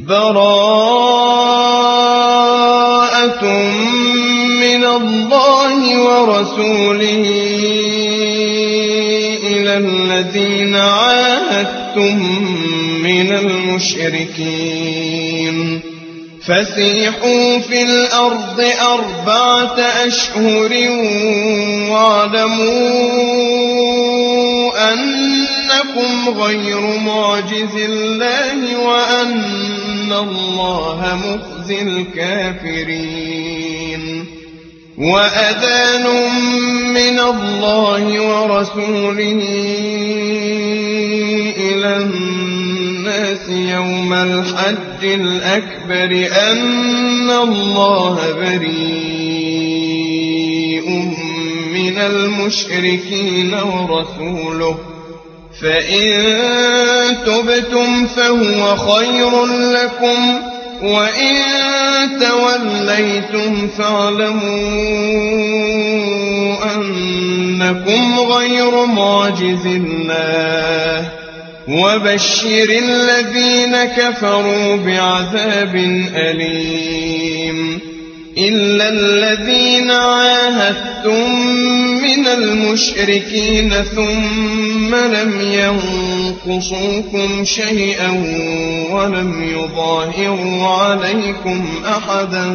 براءة من الله ورسوله إلى الذين عاهدتم من المشركين فسيحوا في الأرض 4 أشهر واعلموا أنكم غير معجز الله وأن الله مخزي الكافرين وأذان من الله ورسوله إلى الناس يوم الحج الأكبر أن الله بريء من المشركين ورسوله فإن تبتم فهو خير لكم وإن توليتم فاعلموا أنكم غير معجز الله وبشر الذين كفروا بعذاب أليم إلا الذين عاهدتم من المشركين ثم لم ينقصوكم شيئا ولم يظاهروا عليكم أحدا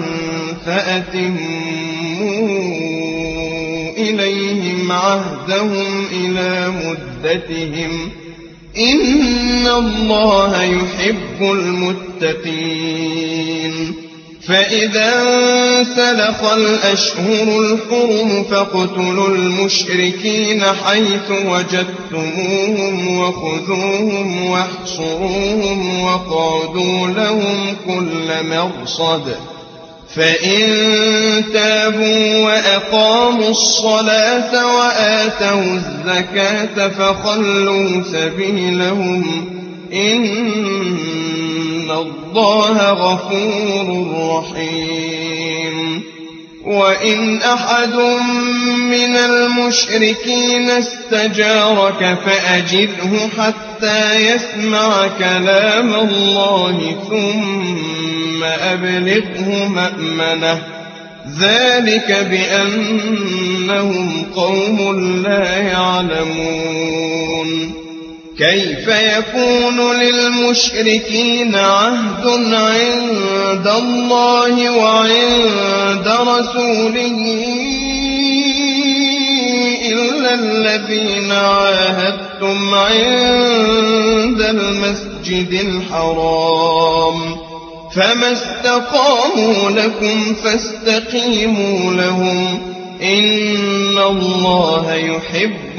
فأتموا إليهم عهدهم إلى مدتهم إن الله يحب المتقين فإذا انسلخ الأشهر الحرم فاقتلوا المشركين حيث وجدتموهم وخذوهم واحصروهم واقعدوا لهم كل مرصد فإن تابوا وأقاموا الصلاة وآتوا الزكاة فخلوا سبيلهم إن الله غفور رحيم وإن أحد من المشركين استجارك فأجره حتى يسمع كلام الله ثم أبلغه مأمنه ذلك بأنهم قوم لا يعلمون كيف يكون للمشركين عهد عند الله وعند رسوله إلا الذين عاهدتم عند المسجد الحرام فما استقاموا لكم فاستقيموا لهم إن الله يحب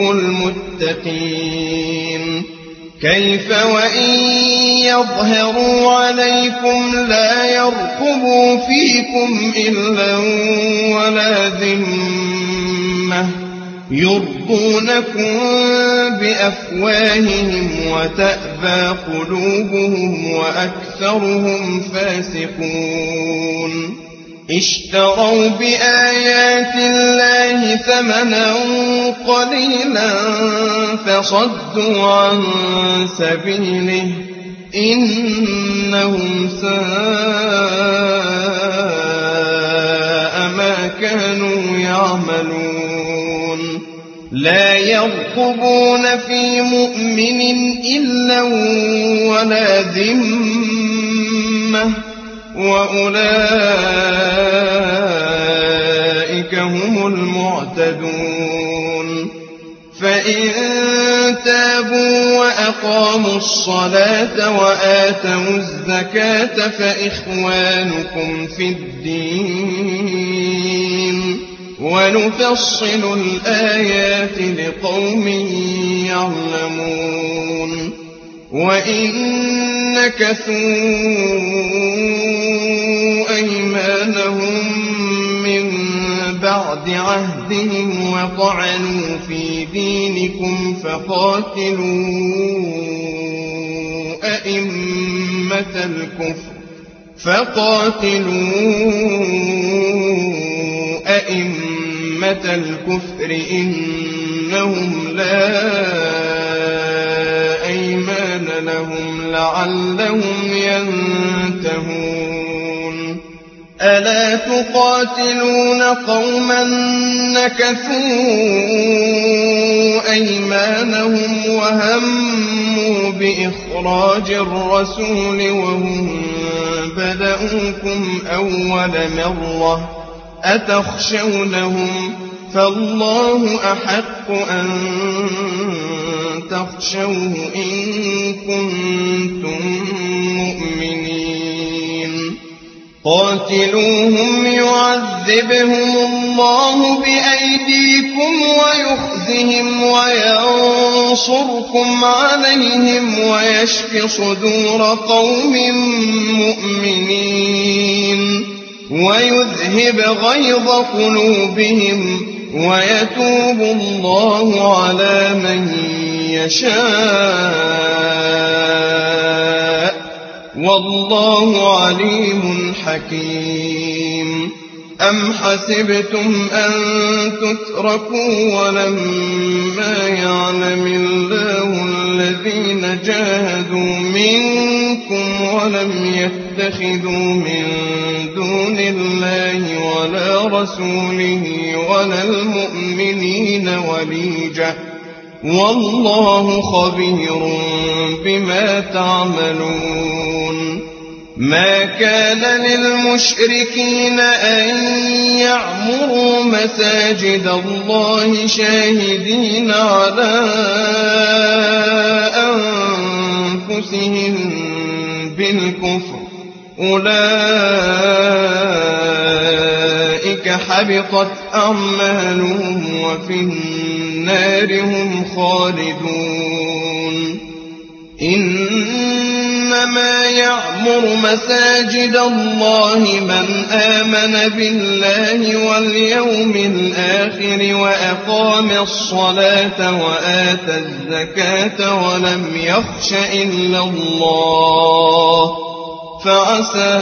المتقين كيف وإن يظهروا عليكم لا يرقبوا فيكم إلا ولا ذمة يرضونكم بأفواههم وتأبى قلوبهم وأكثرهم فاسقون اشتروا بآيات الله ثمنا قليلا فصدوا عن سبيله إنهم ساء ما كانوا يعملون لا يرقبون في مؤمن إلا ولا ذمة وأولئك هم المعتدون فإن تابوا وأقاموا الصلاة وآتوا الزكاة فإخوانكم في الدين ونفصل الآيات لقوم يعلمون وإن نكثوا أيمانهم من بعد عهدهم وطعنوا في دينكم فقاتلوا أئمة الكفر إنهم لا أيمان لهم لعلهم ينتهون ألا تقاتلون قوما نكثوا أيمانهم وهموا بإخراج الرسول وهم بدؤوكم أول مرة أتخشونهم فالله أحق أن تخشوه إن كنتم مؤمنين قاتلوهم يعذبهم الله بأيديكم ويخزهم وينصركم عليهم ويشف صدور قوم مؤمنين ويذهب غيظ قلوبهم ويتوب الله على من يشاء والله عليم حكيم أم حسبتم أن تتركوا ولما يعلم الله الذين جاهدوا منكم ولم يتخذوا من دون الله ولا رسوله ولا المؤمنين وليجة والله خبير بما تعملون ما كان للمشركين أن يعمروا مساجد الله شاهدين على أنفسهم بالكفر أولئك حبطت أعمالهم وفي النار هم خالدون إنما يعمر مساجد الله من آمن بالله واليوم الآخر وأقام الصلاة وآتى الزكاة ولم يخش إلا الله فعسى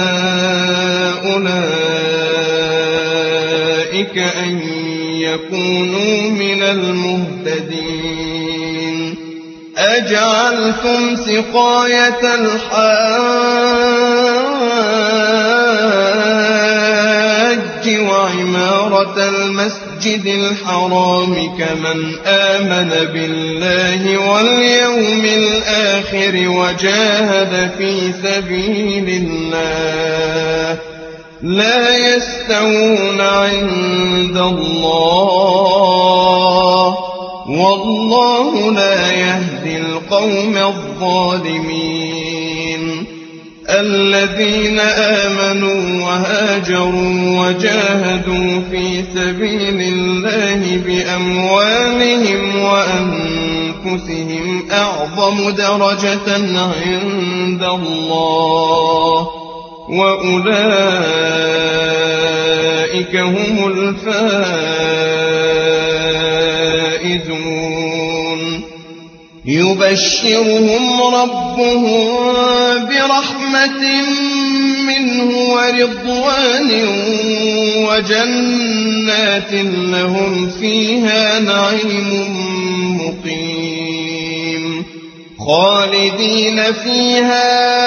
أولئك أن يكونوا من المهتدين أجعلتم سقاية الحاج وعمارة المسجد الحرام كمن آمن بالله واليوم الآخر وجاهد في سبيل الله لا يستوون عند الله والله لا يهدي القوم الظالمين الذين آمنوا وهاجروا وجاهدوا في سبيل الله بأموالهم وأنفسهم أعظم درجة عند الله وأولئك هم الفائزون يبشرهم ربهم برحمة منه ورضوان وجنات لهم فيها نعيم مقيم خالدين فيها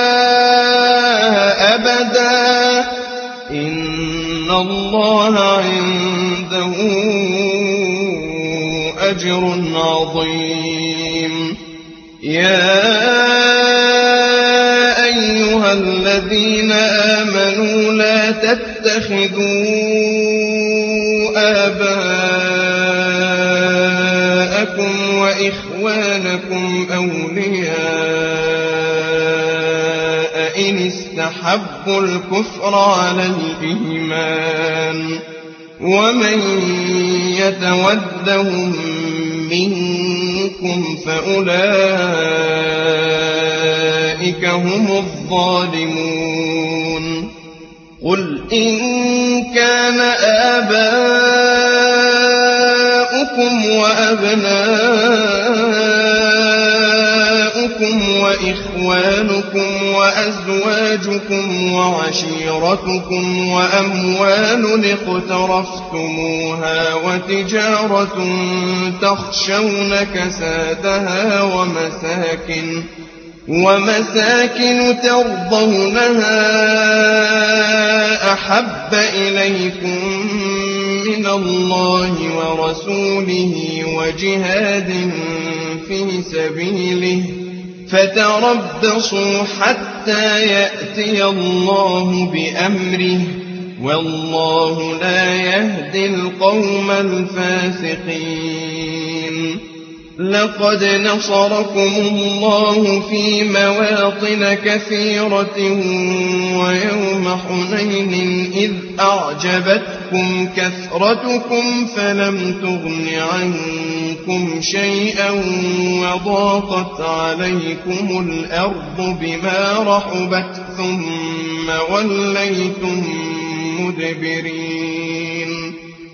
أبدا إن الله عنده أجر عظيم يا أيها الذين آمنوا لا تتخذوا آباءكم وإخوانكم أولياء إن استحبوا الكفر على الإيمان ومن يتولهم منكم فأولئك هم الظالمون قل إن كان آباؤكم وأبناؤكم وإخوانكم وأزواجكم وعشيرتكم وأموال اقترفتموها وتجارة تخشون كسادها ومساكن ترضونها أحب إليكم من الله ورسوله وجهاد في سبيله فتربصوا حتى يأتي الله بأمره والله لا يهدي القوم الفاسقين. لقد نصركم الله في مواطن كثيرة ويوم حنين إذ أعجبتكم كثرتكم فلم تغن عنكم شيئا وضاقت عليكم الأرض بما رحبت ثم وليتم مدبرين.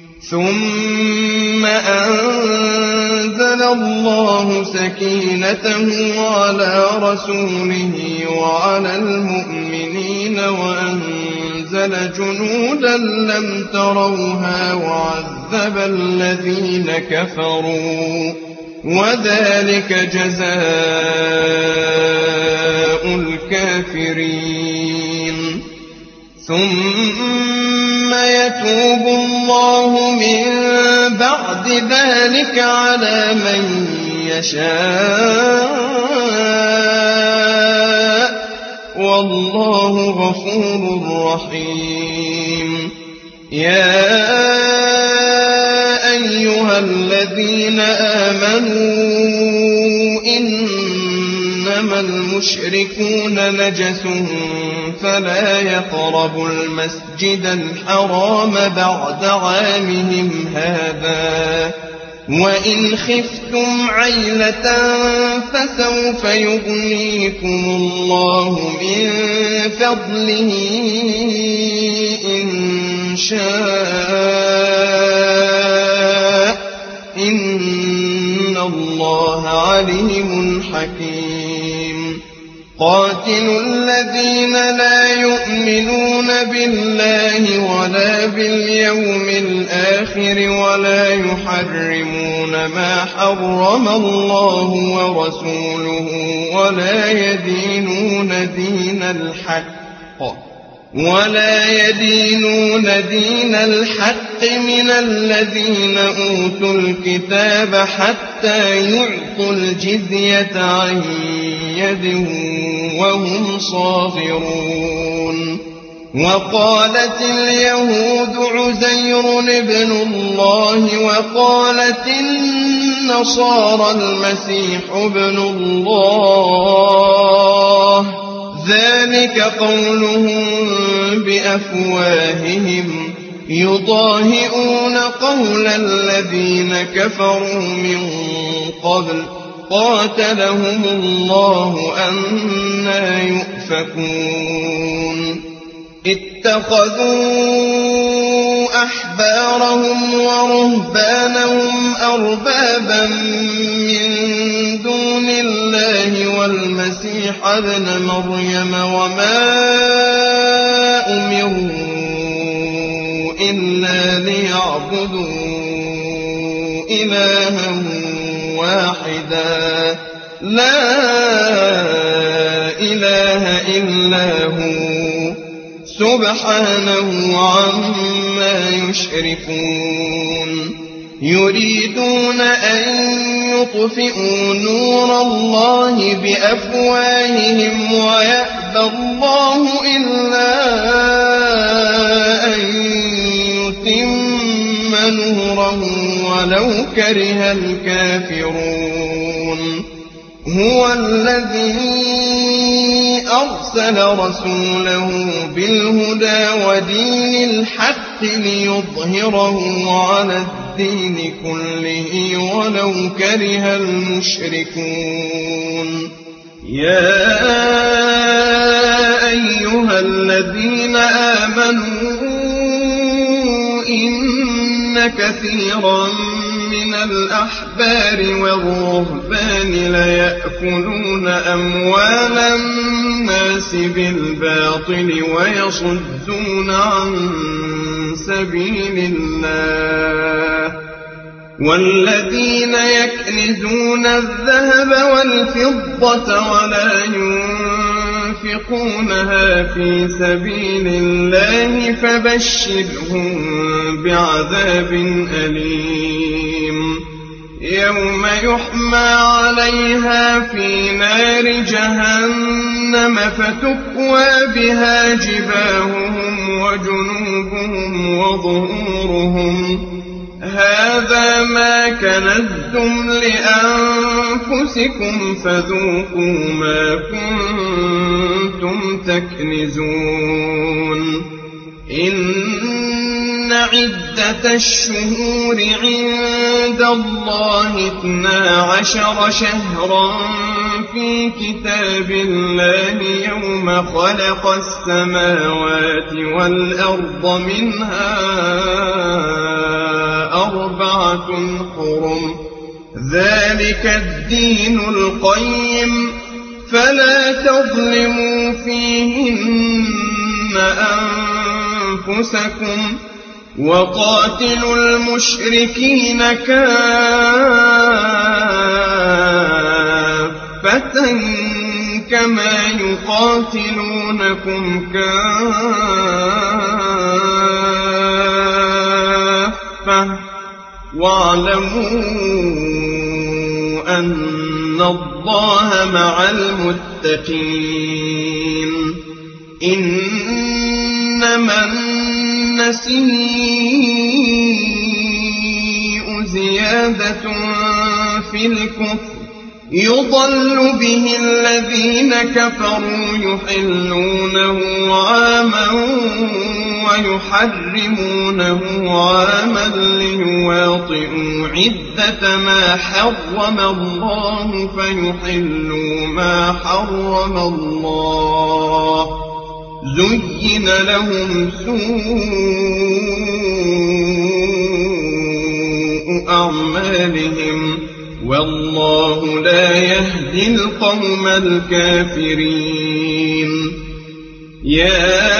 ثم أنزل الله سكينته على رسوله وعلى المؤمنين وأنزل جنودا لم تروها وعذب الذين كفروا وذلك جزاء الكافرين. ثم يتوب الله من بعد ذلك على من يشاء والله غفور رحيم. يا أيها الذين آمنوا إنما المشركون نجس فلا يقربوا المسجد الحرام بعد عامهم هذا وإن خفتم عيلة فسوف يغنيكم الله من فضله إن شاء إن الله عليم حكيم. قاتلوا الذين لا يؤمنون بالله ولا باليوم الآخر ولا يحرمون ما حرم الله ورسوله ولا يدينون دين الحق من الذين أوتوا الكتاب حتى يعطوا الجزية عن يد وهم صاغرون. وقالت اليهود عزير ابن الله وقالت النصارى المسيح ابن الله ذلك قولهم بأفواههم يضاهئون قول الذين كفروا من قبل قاتلهم الله أنى يؤفكون. اتخذوا أحبارهم ورهبانهم أربابا من دون الله والمسيح ابن مريم وما أمروا إلا ليعبدوا إلها واحدا لا إله إلا هو سبحانه عما يشركون. يريدون أن يطفئوا نور الله بأفواههم ويأبى الله إلا أن يتم نوره ولو كره الكافرون. هو الذي أرسل رسوله بالهدى ودين الحق ليظهره على الدين كله ولو كره المشركون. يا أيها الذين آمنوا إن كثيرا من الأحبار والرهبان ليأكلون أموال الناس بالباطل ويصدون عن سبيل الله والذين يكنزون الذهب والفضة ولا ينفقونها في سبيل الله فبشرهم بعذاب أليم يوم يحمى عليها في نار جهنم فتكوى بها جباههم وجنوبهم وظهورهم هذا ما كنزتم لأنفسكم فذوقوا ما كنتم تكنزون إن عدة الشهور عند الله 12 شهرا في كتاب الله يوم خلق السماوات والأرض منها 4 حرم ذلك الدين القيم فلا تظلموا فيهن أنفسكم وقاتلوا المشركين كافة كما يقاتلونكم كافة واعلموا أن الله مع المتقين إنما النسيء زيادة في الكفر يضل به الذين كفروا يحلونه عاما ويحرمونه عاما ليواطئوا عدة ما حرم الله فيحلوا ما حرم الله زين لهم سوء أعمالهم والله لا يهدي القوم الكافرين يا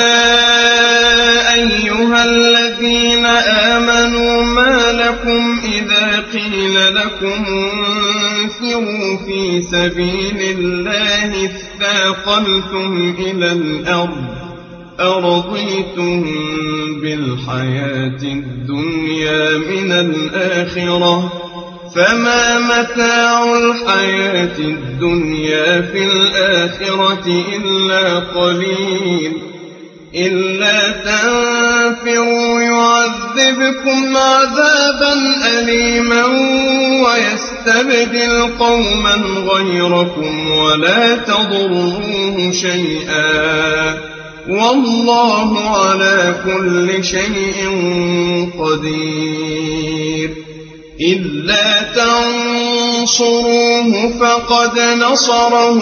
أيها الذين آمنوا ما لكم إذا قيل لكم انفروا في سبيل الله اثاقلتم إلى الأرض أرضيتم بالحياة الدنيا من الآخرة فما متاع الحياة الدنيا في الآخرة إلا قليل إلا تنفروا يعذبكم عذابا أليما ويستبدل قوما غيركم ولا تضروه شيئا والله على كل شيء قدير إلا تنصروه فقد نصره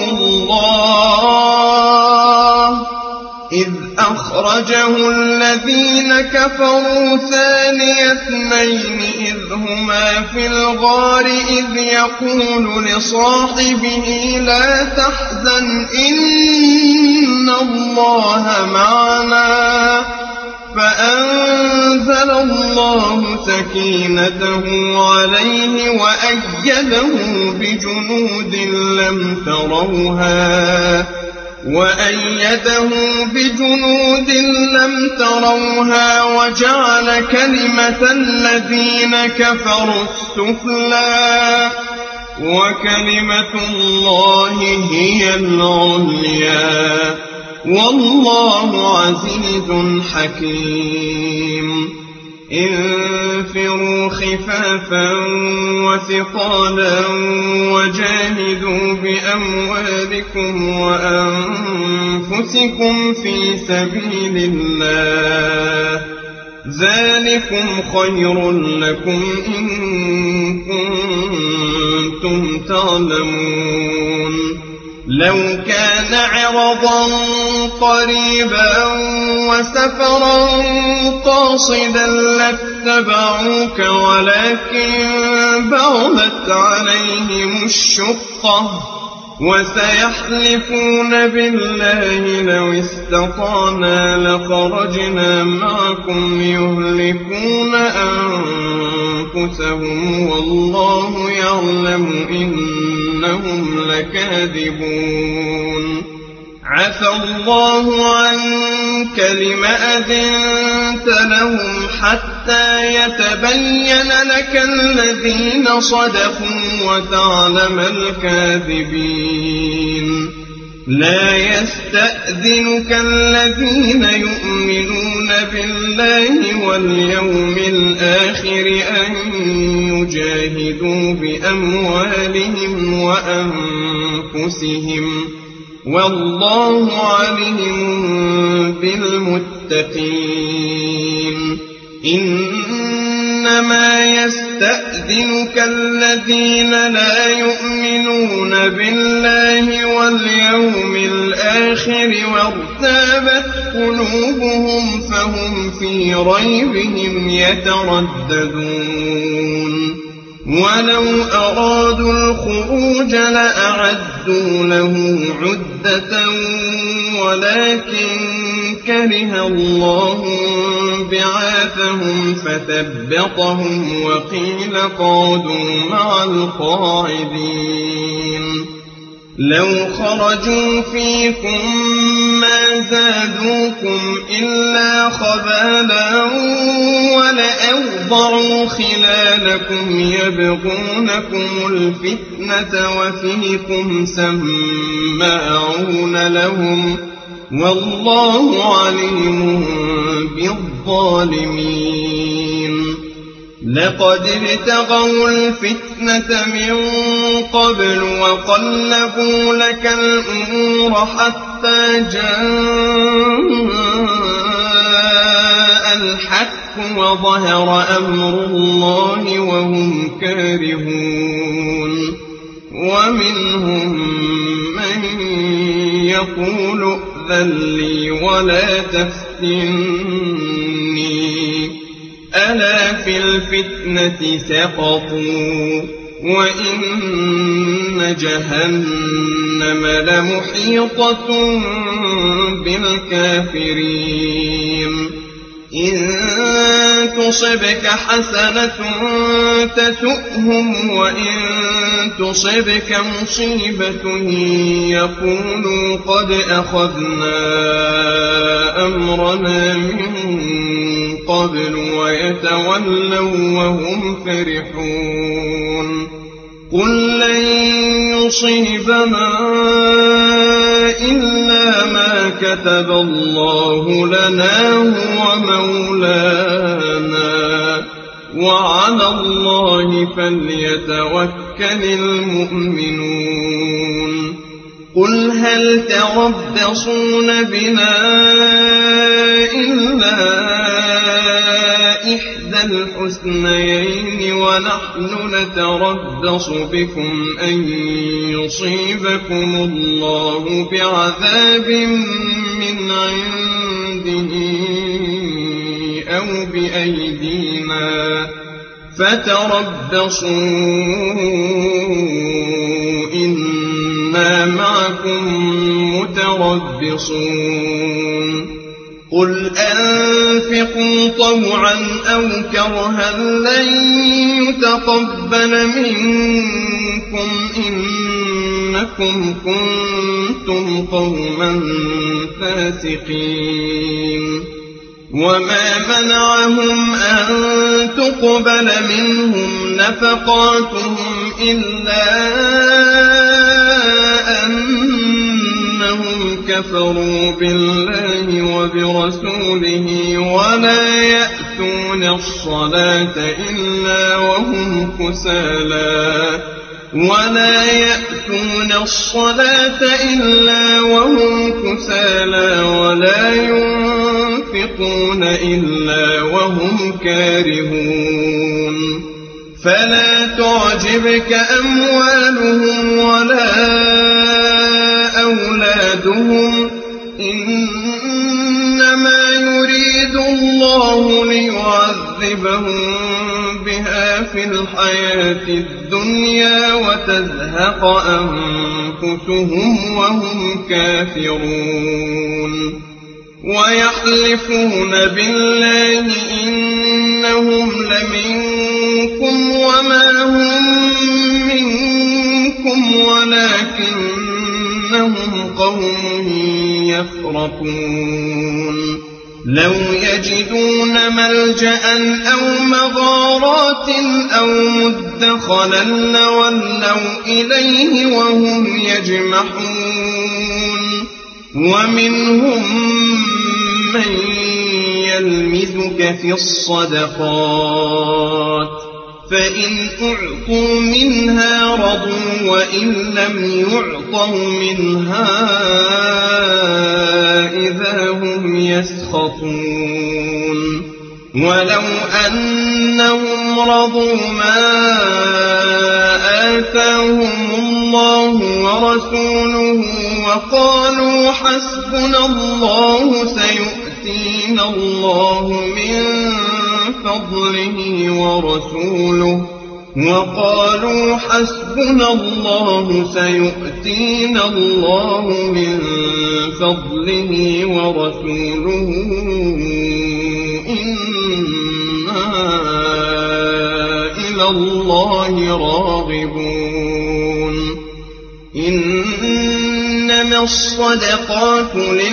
الله إذ أخرجه الذين كفروا ثاني اثنين إذ هما في الغار إذ يقول لصاحبه لا تحزن إن الله معنا فأنزل الله سكينته عليه وأيده بجنود لم تروها وجعل كلمة الذين كفروا السفلى وكلمة الله هي العليا والله عزيز حكيم انفروا خفافا وثقالا وجاهدوا بأموالكم وأنفسكم في سبيل الله ذلكم خير لكم إن كنتم تعلمون لو كان عرضا قريبا وسفرا قاصدا لاتبعوك ولكن بعدت عليهم الشقة وسيحلفون بالله لو استطعنا لخرجنا معكم يهلكون أنفسهم والله يعلم إنهم لكاذبون عفى الله عنك لم أذنت لهم حتى يتبين لك الذين صدقوا وتعلم الكاذبين لا يستأذنك الذين يؤمنون بالله واليوم الآخر أن يجاهدوا بأموالهم وأنفسهم والله عليم بالمتقين إنما يستأذنك الذين لا يؤمنون بالله واليوم الآخر وارتابت قلوبهم فهم في ريبهم يترددون ولو أرادوا الخروج لأعدوا له عدة ولكن كره الله بعاثهم فثبطهم وقيل قعدوا مع القاعدين لو خرجوا فيكم ما زادوكم إلا خبالا ولأوضعوا خلالكم يبغونكم الفتنة وفيكم سماعون لهم والله عليم بالظالمين لقد ابتغوا الفتنة من قبل وقلبوا لك الأمور حتى جاء الحق وظهر أمر الله وهم كارهون ومنهم من يقول ائذن لي ولا تفتني ألا في الفتنة سقطوا وإن جهنم لمحيطة بالكافرين إن تصبك حسنة تسؤهم وإن تصبك مصيبة يقولوا قد أخذنا أمرنا من قبل ويتولوا وهم فرحون قل لن يصيبنا إلا ما كتب الله لنا هو مولانا وعلى الله فليتوكل المؤمنون قل هل تربصون بنا إلا إحدى الحسنيين ونحن نتربص بكم أن يصيبكم الله بعذاب من عنده أو بأيدينا فتربصوا إنا معكم متربصون قل أنفقوا طوعا أو كرها لن يتقبل منكم إنكم كنتم قوما فاسقين وما منعهم أن تقبل منهم نفقاتهم إلا أنهم كفروا بالله وبرسوله ولا يأتون الصلاة إلا وهم كسالى ولا ينفقون إلا وهم كارهون فلا تعجبك أموالهم ولا أولادهم إنما يريد الله ليعذبهم بها في الحياة الدنيا وتزهق أنفسهم وهم كافرون ويحلفون بالله إنهم لمنكم وما هم منكم ولكنهم قوم يفرقون لو يجدون ملجأ أو مغارات أو مدخلا لولوا إليه وهم يجمحون ومنهم من يلمزك في الصدقات فإن أعطوا منها رضوا وإن لم يعطوا منها إذا هم يسخطون ولو أنهم رضوا ما آتاهم الله ورسوله وقالوا حسبنا الله سيؤتينا الله من فضله ورسوله إنا إلى الله راغبون إنما الصدقات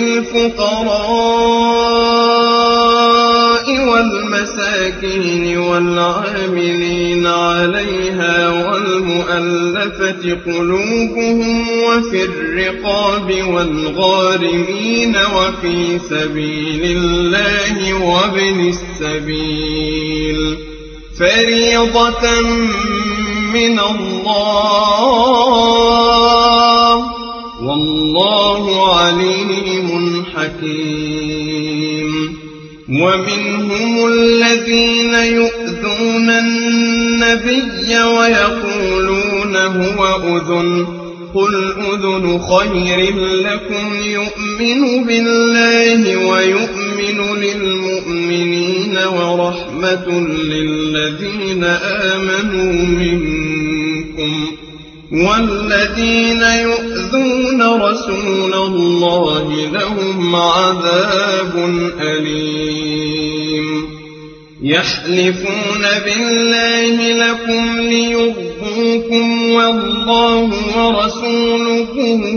للفقراء والمساكين والعاملين عليها والمؤلفة قلوبهم وفي الرقاب والغارمين وفي سبيل الله وابن السبيل فريضة من الله والله عليم حكيم ومنهم الذين يؤذون النبي ويقولون هو أذن قل أذن خير لكم يؤمن بالله ويؤمن للمؤمنين ورحمة للذين آمنوا منكم والذين يؤذون رسول الله لهم عذاب أليم يحلفون بالله لكم ليرضوكم والله ورسوله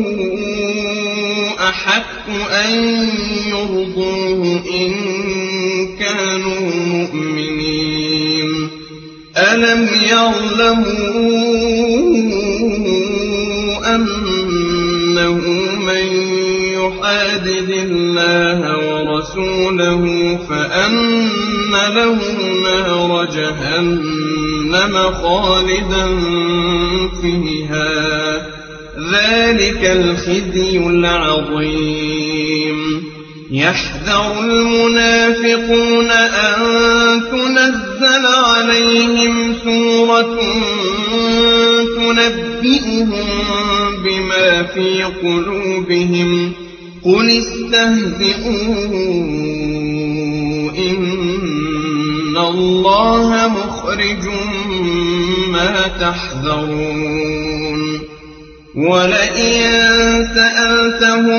أحق أن يرضوه إن كانوا مؤمنين ألم يعلموا أنه من يحادد الله ورسوله فأن له نار جهنم خالدا فيها ذلك الخزي العظيم يحذر المنافقون أن تنزل عليهم سورة تنبئهم بما في قلوبهم قل استهزئوا إن الله مخرج ما تحذرون ولئن سألتهم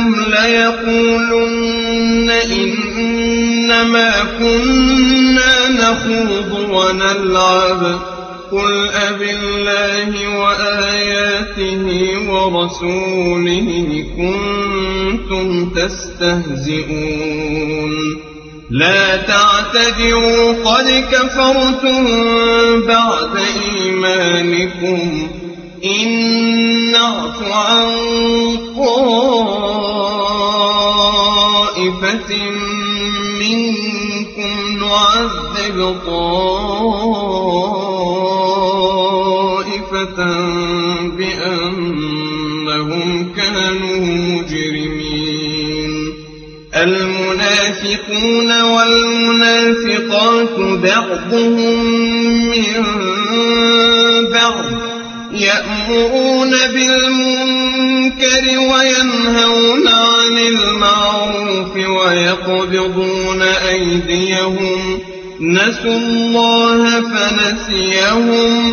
ليقولن إنما كنا نخوض ونلعب قل أبالله وآياته ورسوله كنتم تستهزئون لا تعتذروا قد كفرتم بعد إيمانكم إن نعف عن طائفة منكم نعذب طائفة بأنهم كانوا مجرمين المنافقون والمنافقات بعضهم من بعض يأمرون بالمنكر وينهون عن المعروف ويقبضون أيديهم نسوا الله فنسيهم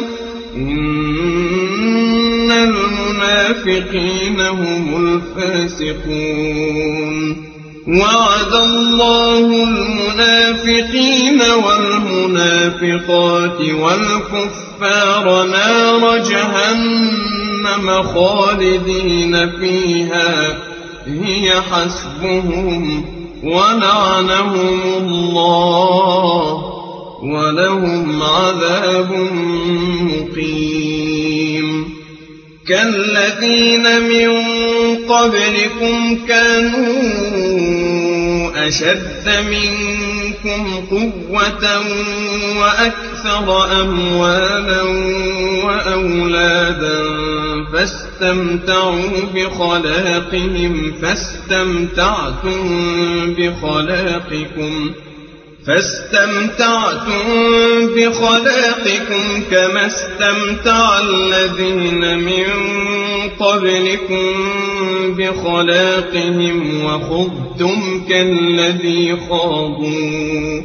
إن المنافقين هم الفاسقون وعد الله المنافقين والمنافقات والكفار نار جهنم خالدين فيها هي حسبهم ولعنهم الله ولهم عذاب مقيم كالذين من قبلكم كانوا أشد منكم قوة وأكثر أموالا وأولادا فاستمتعوا بخلاقكم كما استمتع الذين من قبلكم بخلاقهم وخضتم كالذي خاضوا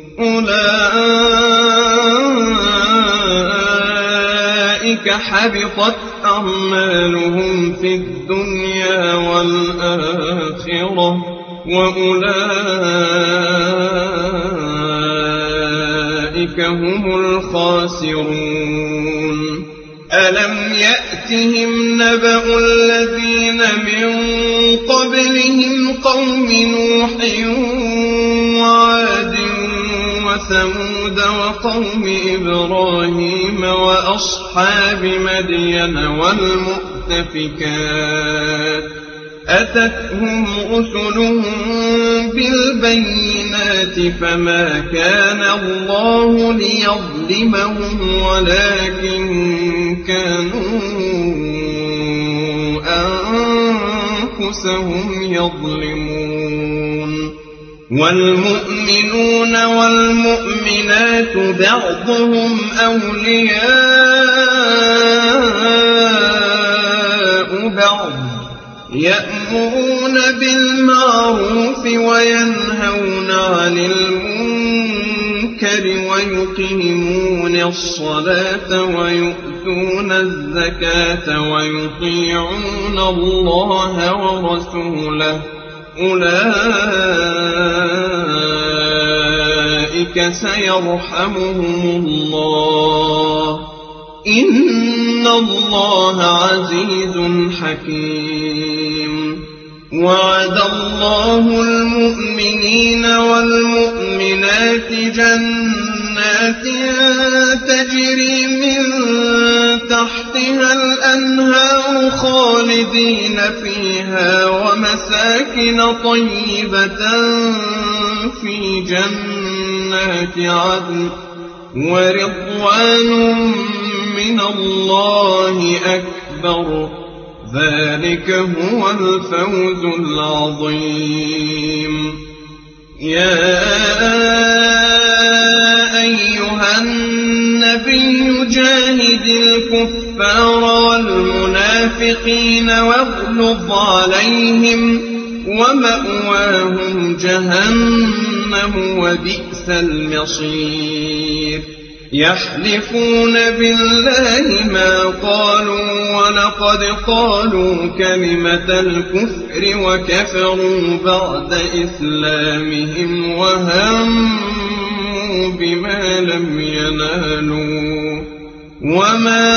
أولئك حبطت أعمالهم في الدنيا والآخرة وأولئك هم الخاسرون ألم يأتهم نبأ الذين من قبلهم قوم نوح وعاد وثمود وقوم إبراهيم وأصحاب مدين والمؤتفكات أتتهم رسلهم بالبينات فما كان الله ليظلمهم ولكن كانوا أنفسهم يظلمون والمؤمنون والمؤمنات بعضهم أولياء بعض يأمرون بالمعروف وينهون عن المنكر ويقيمون الصلاة ويؤتون الزكاة ويطيعون الله ورسوله أولئك سيرحمهم الله إن الله عزيز حكيم وعد الله المؤمنين والمؤمنات جنات تجري من تحتها الأنهار خالدين فيها ومساكن طيبة في جنات عدن ورضوان من الله أكبر ذلك هو الفوز العظيم يا أيها النبي جاهد الكفار والمنافقين واغلظ عليهم ومأواهم جهنم وبئس المصير يحلفون بالله ما قالوا ولقد قالوا كلمة الكفر وكفروا بعد إسلامهم وهموا بما لم ينالوا وما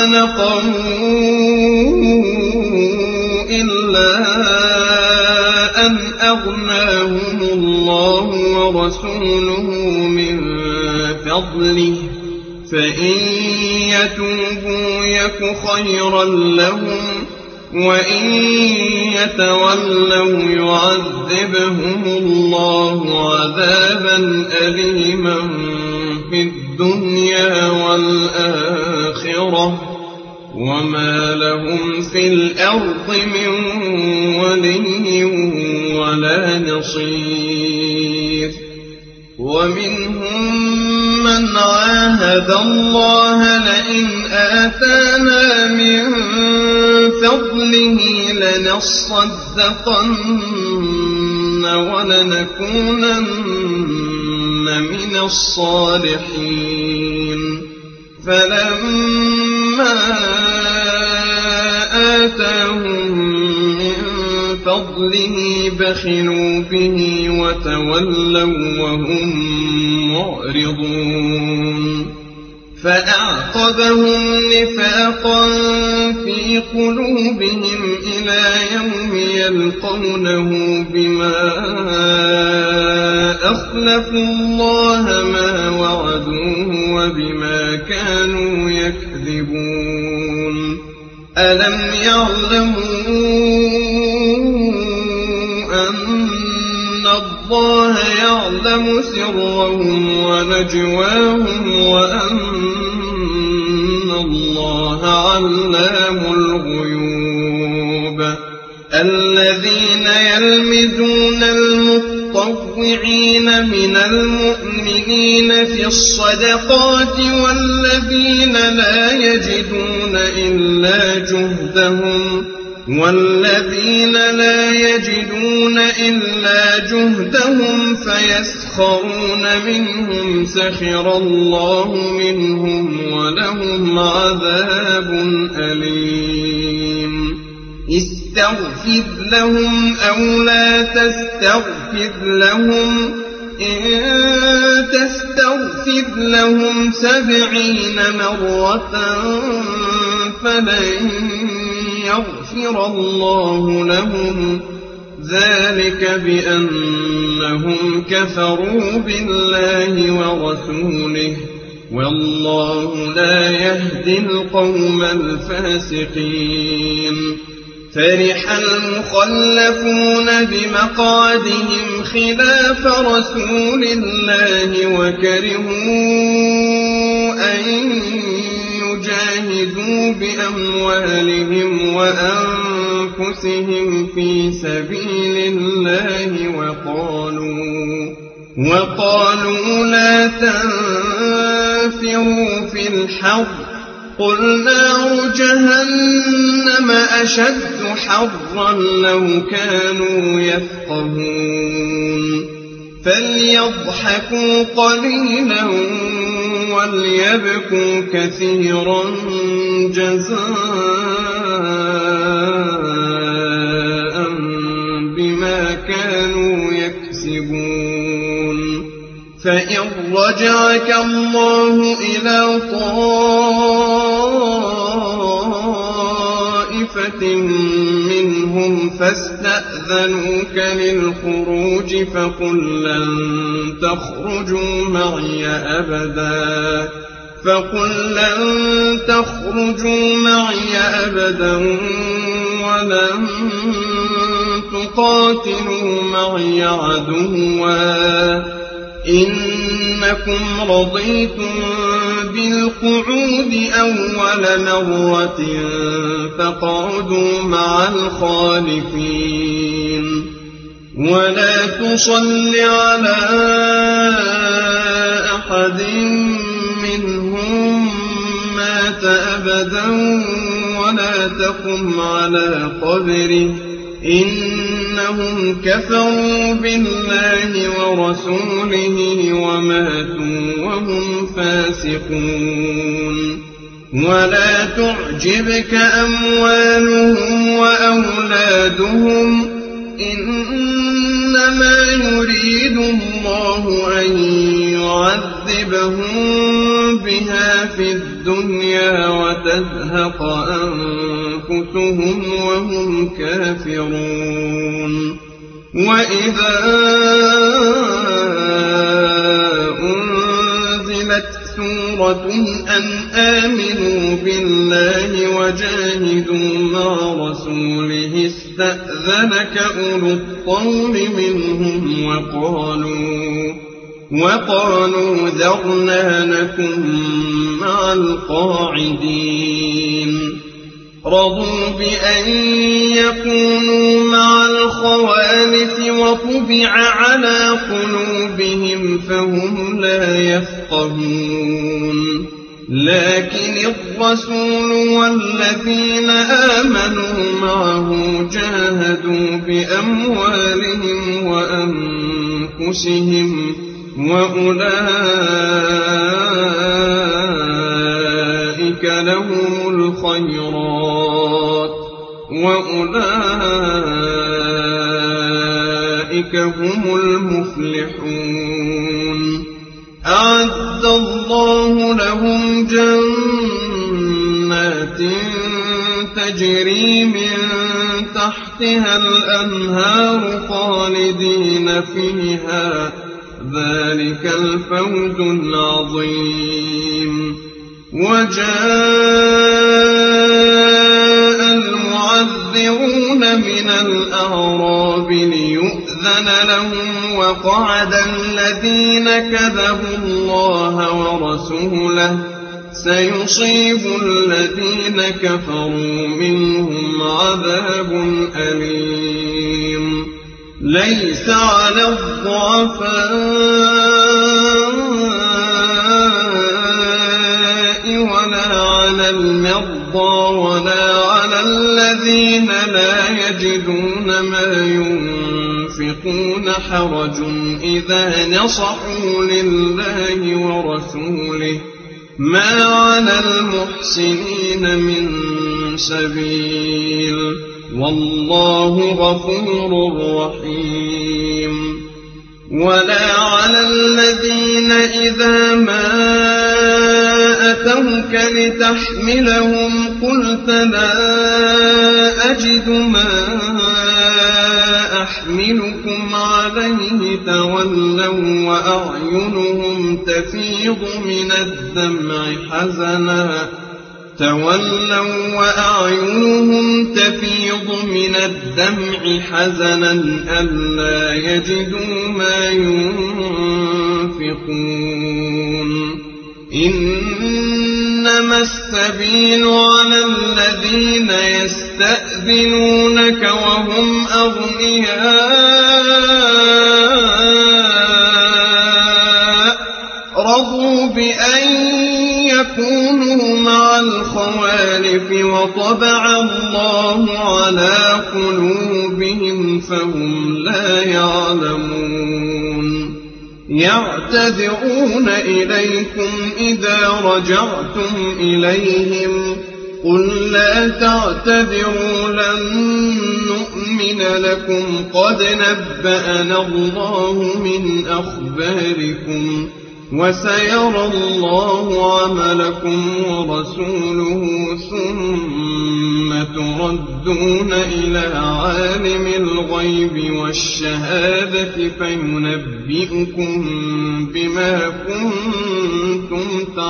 نقموا إلا أن أغناهم الله ورسوله من فضله فإن يتوبوا يك خيرا لهم وإن يتولوا يعذبهم الله عذابا أليما في الدنيا والآخرة وما لهم في الأرض من ولي ولا نصير ومنهم من عاهد الله لئن آتانا من فضله لنصدقن ولنكونن من الصالحين فلما آتاهم من فضله بخلوا به وتولوا وهم معرضون فأعقبهم نفاقا في قلوبهم إلى يوم يلقونه بما أخلفوا الله ما وعدوه وبما كانوا يكذبون ألم يعلموا أن الله يعلم سرهم ونجواهم وأن الله علام الغيوب الذين يلمزون المطوعين من المؤمنين في الصدقات والذين لا يجدون إلا جهدهم فيسخرون منهم سخر الله منهم ولهم عذاب أليم استغفر لهم أو لا تستغفر لهم إن تستغفر لهم 70 مرة فلن يغفر الله لهم ذلك بأنهم كفروا بالله ورسوله والله لا يهدي القوم الفاسقين فرح المخلفون بمقعدهم خلاف رسول الله وكرهوا أن يجاهدوا بأموالهم وأنفسهم في سبيل الله وقالوا لا تنفروا في الحر قل نار جهنم أشد حرا لو كانوا يفقهون فليضحكوا قليلا وليبكوا كثيرا جزاء بما كانوا يكسبون فإن رجعك الله إلى طائفة منهم فاستأذنوك للخروج فقل لن تخرجوا معي أبدا ولن تقاتلوا معي عدوا إنكم رضيتم بالقعود أول مرة فاقعدوا مع الخالفين ولا تصل على أحد منهم مات أبدا ولا تقم على قبره إنهم كفروا بالله ورسوله وماتوا وهم فاسقون ولا تعجبك أموالهم وأولادهم إنما يريد الله أن يعذبهم بها في الدنيا وتزهق أنفسهم وهم كافرون وإذا أنزلت سورة أن آمنوا بالله وجاهدوا مع رسوله استأذنك أولو الطول منهم وقالوا ذرنا نكن مع القاعدين رضوا بأن يكونوا مع الخوالف وطبع على قلوبهم فهم لا يفقهون لكن الرسول والذين آمنوا معه جاهدوا بأموالهم وأنفسهم وأولئك لهم الخيرات وأولئك هم المفلحون أعد الله لهم جنات تجري من تحتها الأنهار خالدين فيها ذلك الفوز العظيم وجاء المعذرون من الأعراب ليؤذن لهم وقعد الذين كذبوا الله ورسوله سيصيب الذين كفروا منهم عذاب أليم ليس على الضعفاء ولا على المرضى ولا على الذين لا يجدون ما ينفقون حرج إذا نصحوا لله ورسوله ما على المحسنين من سبيل والله غفور رحيم ولا على الذين إذا ما أتوك لتحملهم قلت لا أجد ما أحملكم عليه تولوا وأعينهم تفيض من الدمع حزنا ألا يجدوا ما ينفقون إنما السبيل على الذين يستأذنونك وهم أغنياء رضوا بأن يكونوا مع الخوالف وطبع الله على قلوبهم فهم لا يعلمون يعتذرون إليكم إذا رجعتم إليهم قل لا تعتذروا لن نؤمن لكم قد نبأنا الله من أخباركم وسيرى الله عملكم ورسوله ثم تردون إلى عالم الغيب والشهادة فينبئكم بما كنتم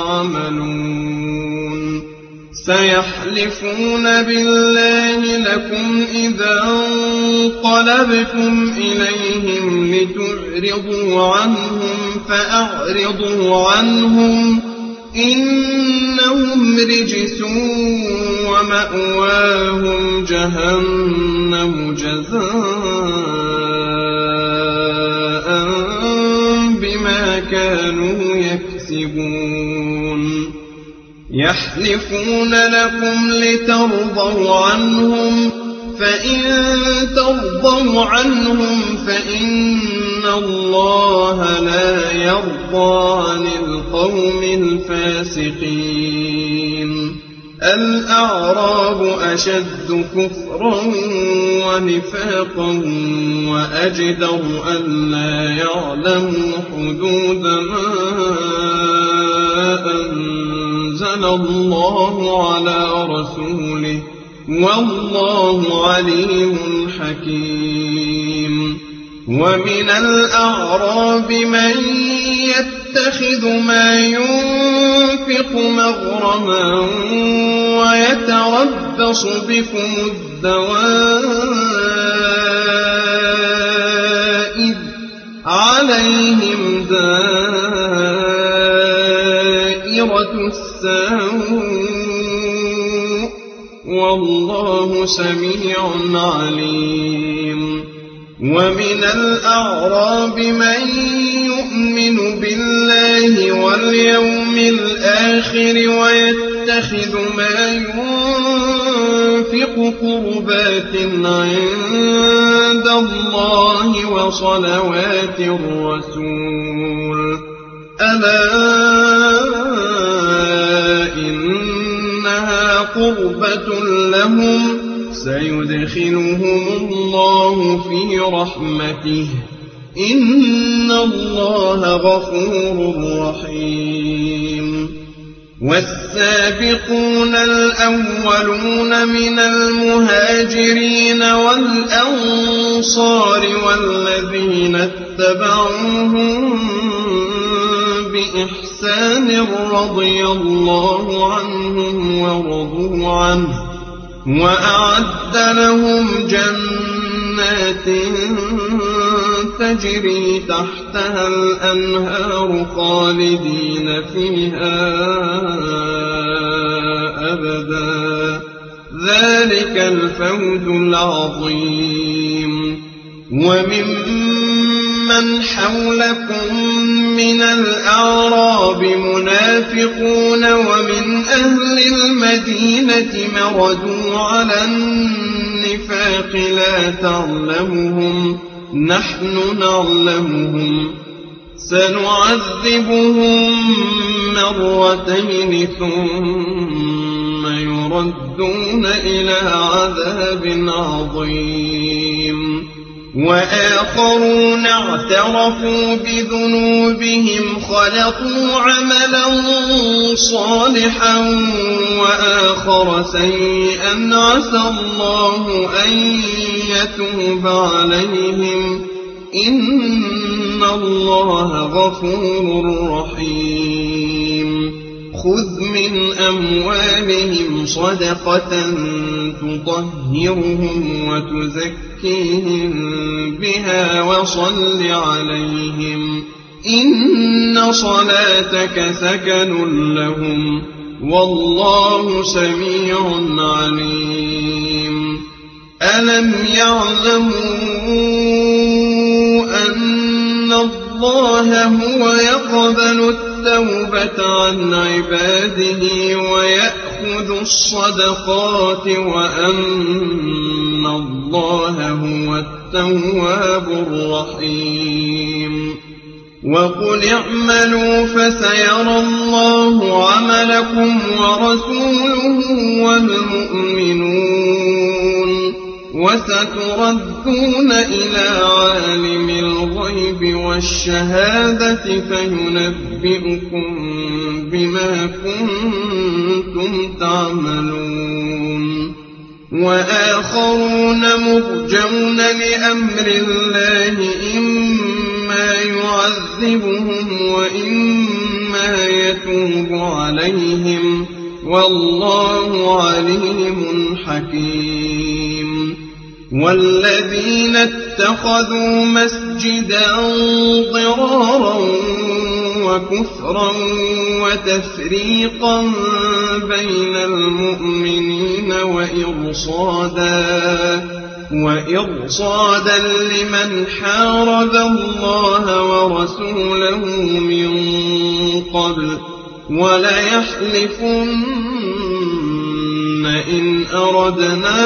تعملون سيحلفون بالله لكم إذا انقلبتم إليهم لتعرضوا عنهم فأعرضوا عنهم إنهم رجس ومأواهم جهنم جزاء بما كانوا يكسبون يحلفون لكم لترضوا عنهم فإن ترضوا عنهم فإن الله لا يرضى عن القوم الفاسقين الأعراب أشد كفرا ونفاقا وأجدر ألا يعلموا حدود ما أنزل الله على رسوله والله عليم حكيم ومن الأعراب من يتخذ ما ينفق مغرما ويتربص بكم الدوائر عليهم دائرة السوء والله سميع عليم ومن الأعراب من يؤمن بالله واليوم الآخر ويتخذ ما ينفق ينفق قربات عند الله وصلوات الرسول ألا إنها قربة لهم سيدخلهم الله في رحمته إن الله غفور رحيم والسابقون الأولون من المهاجرين والأنصار والذين اتبعوهم بإحسان رضي الله عنهم ورضوا عنه وأعد لهم جنات تجري تحتها الأنهار خالدين فيها أبدا ذلك الفوز العظيم وممن حولكم من الأعراب منافقون ومن أهل المدينة مردوا على النفاق لا تعلمهم نحن نعلمهم سنعذبهم مرتين ثم يردون إلى عذاب عظيم وآخرون اعترفوا بذنوبهم خلطوا عملا صالحا وآخر سيئا عسى الله أن يتوب عليهم إن الله غفور رحيم خذ من أموالهم صدقة تطهرهم وتزكيهم بها وصل عليهم إن صلاتك سكن لهم والله سميع عليم ألم يعلموا أن الله هو يقبل التوبة عن عباده ويأخذ الصدقات وأن الله هو التواب الرحيم وقل اعملوا فسيرى الله عملكم ورسوله والمؤمنون وستردون إلى عالم الغيب والشهادة فينبئكم بما كنتم تعملون وآخرون مرجون لأمر الله إما يعذبهم وإما يتوب عليهم والله عليم حكيم والذين اتخذوا مسجدا ضرارا وكفرا وتفريقا بين المؤمنين وإرصادا لمن حارب الله ورسوله من قبل وليحلفن إن أردنا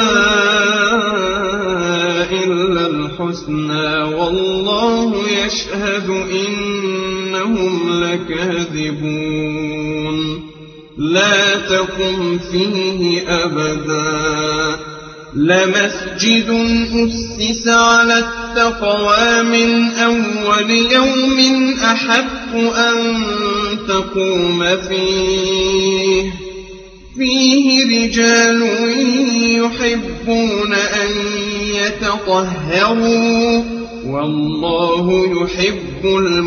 إلا الحسنى والله يشهد إنهم لكاذبون لا تقم فيه أبدا لمسجد أسس على التقوى من أول يوم أحق أن تقوم فيه رجال يحبون أن يتطهروا والله يحب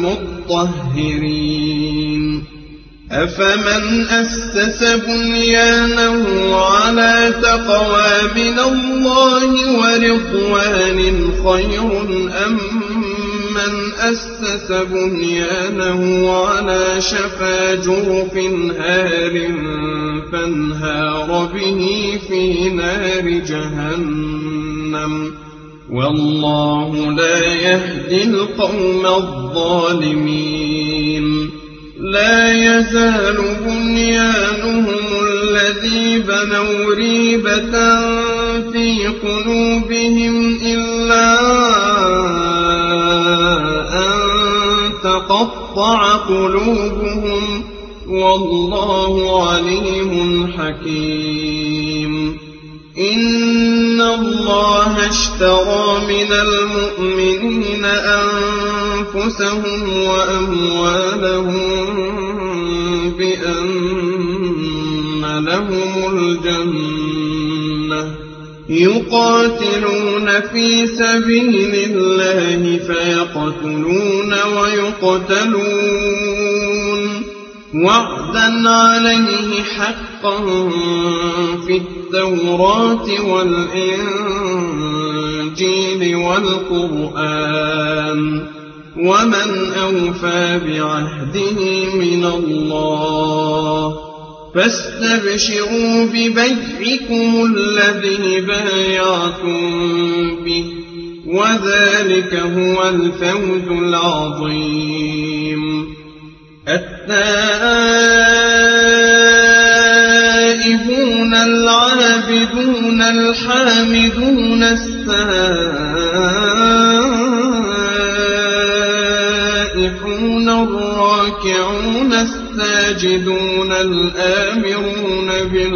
المطهرين أفمن أسس بنيانه على تقوى من الله ورضوان خير أم من أسس بنيانه على شفا جرف هار فانهار به في نار جهنم والله لا يهدي القوم الظالمين لا يزال بنيانهم الذي بنوا ريبة في قلوبهم إلا أن تقطع قلوبهم والله عليم حكيم إن الله اشترى من المؤمنين أنفسهم وأموالهم بأن لهم الجنة يقاتلون في سبيل الله فيقتلون ويقتلون وعدا عليه حقا في التوراة والإنجيل والقرآن ومن أوفى بعهده من الله فاستبشروا ببيعكم الذي بايعتم به وذلك هو الفوز العظيم التائبون العابدون الحامدون السائحون الراكعون الساجدون الآمرون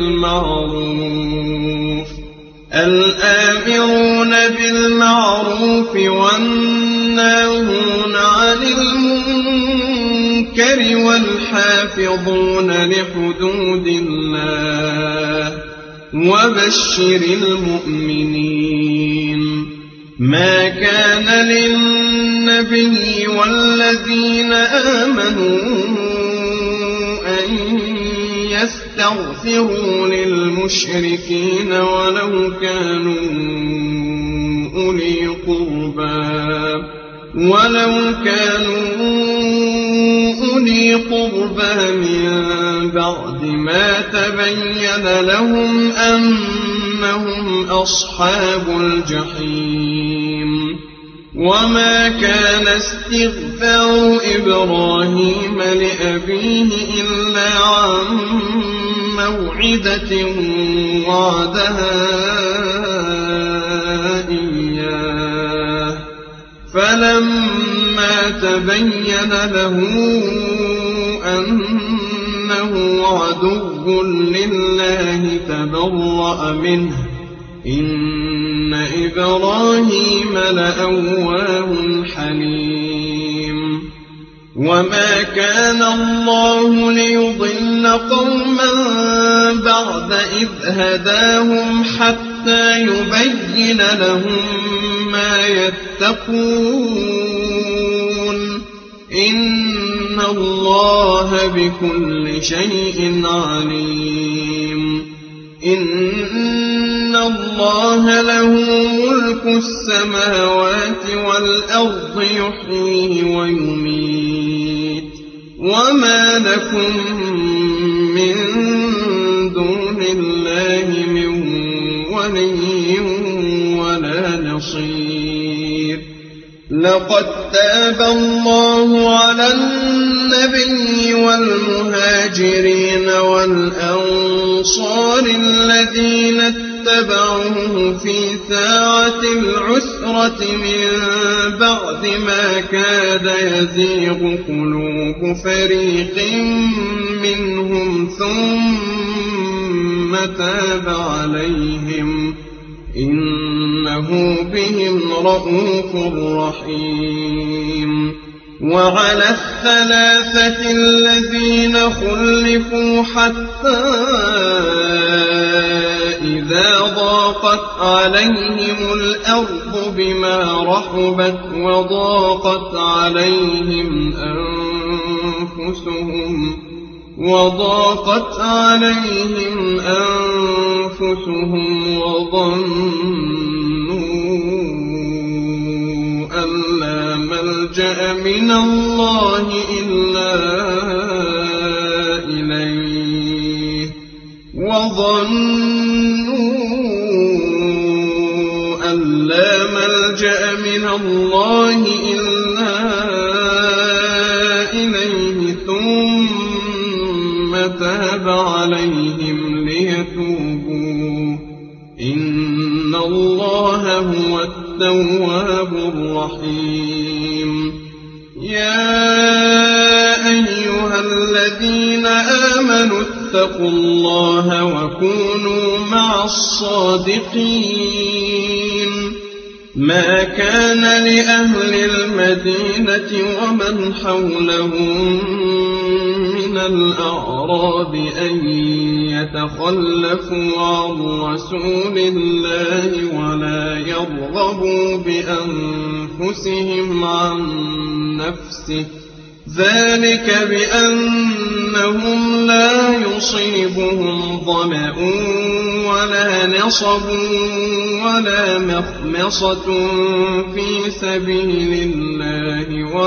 بالمعروف والناهون عن المنكر والحافظون لحدود الله وبشر المؤمنين ما كان للنبي والذين آمنوا أن يستغفروا للمشركين ولو كانوا أولي قربى من بعد ما تبين لهم أنهم أصحاب الجحيم وما كان استغفار إبراهيم لأبيه إلا عن موعدة وعدها إياه فلما تبين له أنه عدو لله تبرأ منه إن إبراهيم لأواه حليم وما كان الله ليضل قوما بعد إذ هداهم حتى يبين لهم ما يتقون إن الله بكل شيء عليم إن الله له ملك السماوات والأرض يحيي ويميت وما لكم من دون الله من ولي ولا نصير لقد تاب الله على النبي والمهاجرين والأنصار الذين اتبعوه في ساعة العسرة من بعد ما كاد يزيغ قلوب فريق منهم ثم تاب عليهم إنه بهم رءوف رحيم وعلى الثلاثة الذين خلفوا حتى إذا ضاقت عليهم الأرض بما رحبت وضاقت عليهم أنفسهم وظنوا أن لا ملجأ من الله إلا إليه ثم تاب عليهم ليتوبوا إن الله هو التواب الرحيم يا أيها الذين آمنوا اتقوا الله وكونوا مع الصادقين ما كان لأهل المدينة ومن حولهم من الأعراب أن يتخلفوا عن رسول الله ولا يرغبوا بأنفسهم عن نفسه ذلك بأنهم لا يصيبهم ظمأ ولا نصب ولا مخمصة في سبيل الله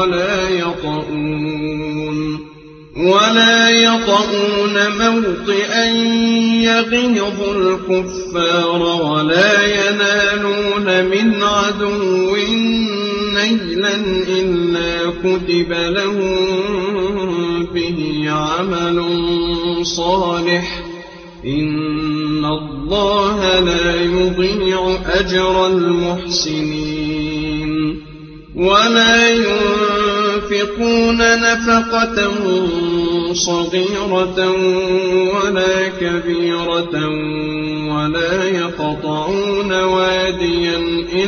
ولا يطؤون موطئا يغيظ الكفار ولا ينالون من عدو نيلا إلا كتب لهم به عمل صالح إن الله لا يضيع أجر المحسنين ولا ينفقون نفقة صغيرة ولا كبيرة ولا يقطعون واديا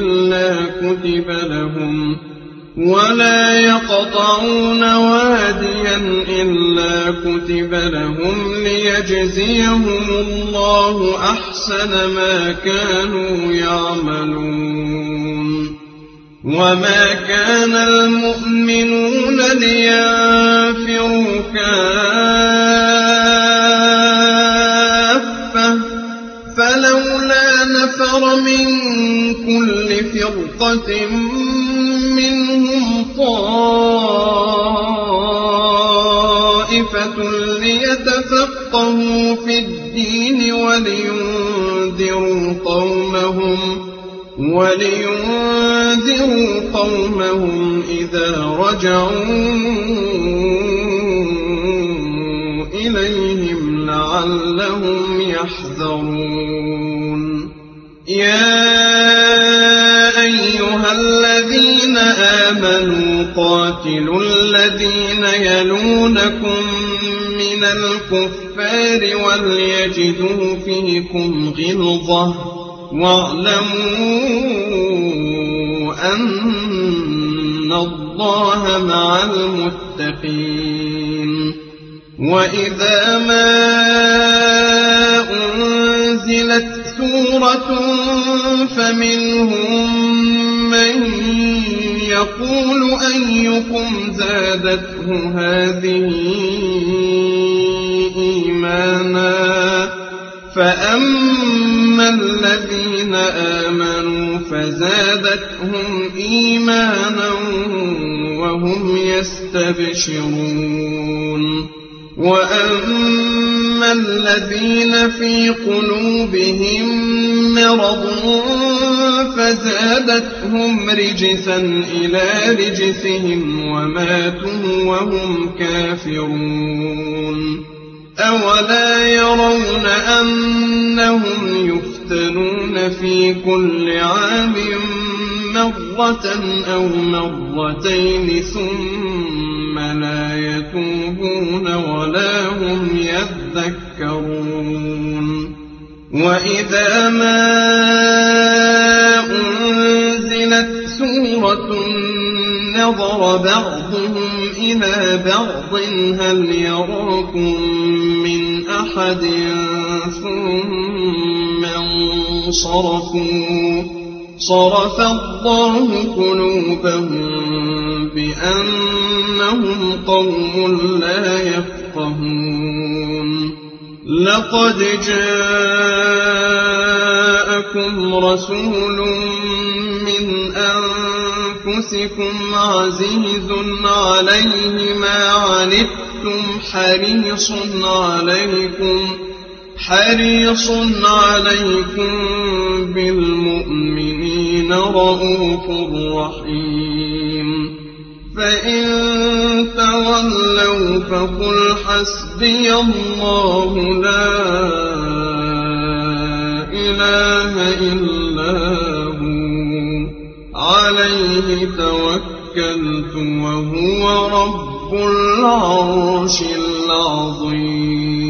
إلا كتب لهم ليجزيهم الله أحسن ما كانوا يعملون وما كان المؤمنون لينفروا كافة فلولا نفر من كل فرقة منهم طائفة ليتفقهوا في الدين ولينذروا قومهم إذا رجعوا إليهم لعلهم يحذرون يا أيها الذين آمنوا قاتلوا الذين يلونكم من الكفار وليجدوا فيكم غلظة واعلموا أن الله مع المتقين وإذا ما أنزلت سورة فمنهم من يقول أيكم زادته هذه إيمانا فأما الذين آمنوا فزادتهم إيمانا وهم يستبشرون وأما الذين في قلوبهم مرض فزادتهم رجسا إلى رجسهم وماتوا وهم كافرون أولا يرون أنهم يفتنون في كل عام مرة أو مرتين ثم لا يتوبون ولا هم يذكرون وإذا ما أنزلت سورة نظر بعضهم إلى بعض هل يراكم من أحد ثم انصرفوا صرف الله قلوبهم بأنهم قوم لا يفقهون لقد جاءكم رسول من أنفسكم عزيز عليه ما عنتم حريص عليكم بالمؤمنين رؤوف رحيم فإن تولوا فقل حسبي حسبي الله لا إله إلا هو عليه توكلت وهو رب العرش العظيم.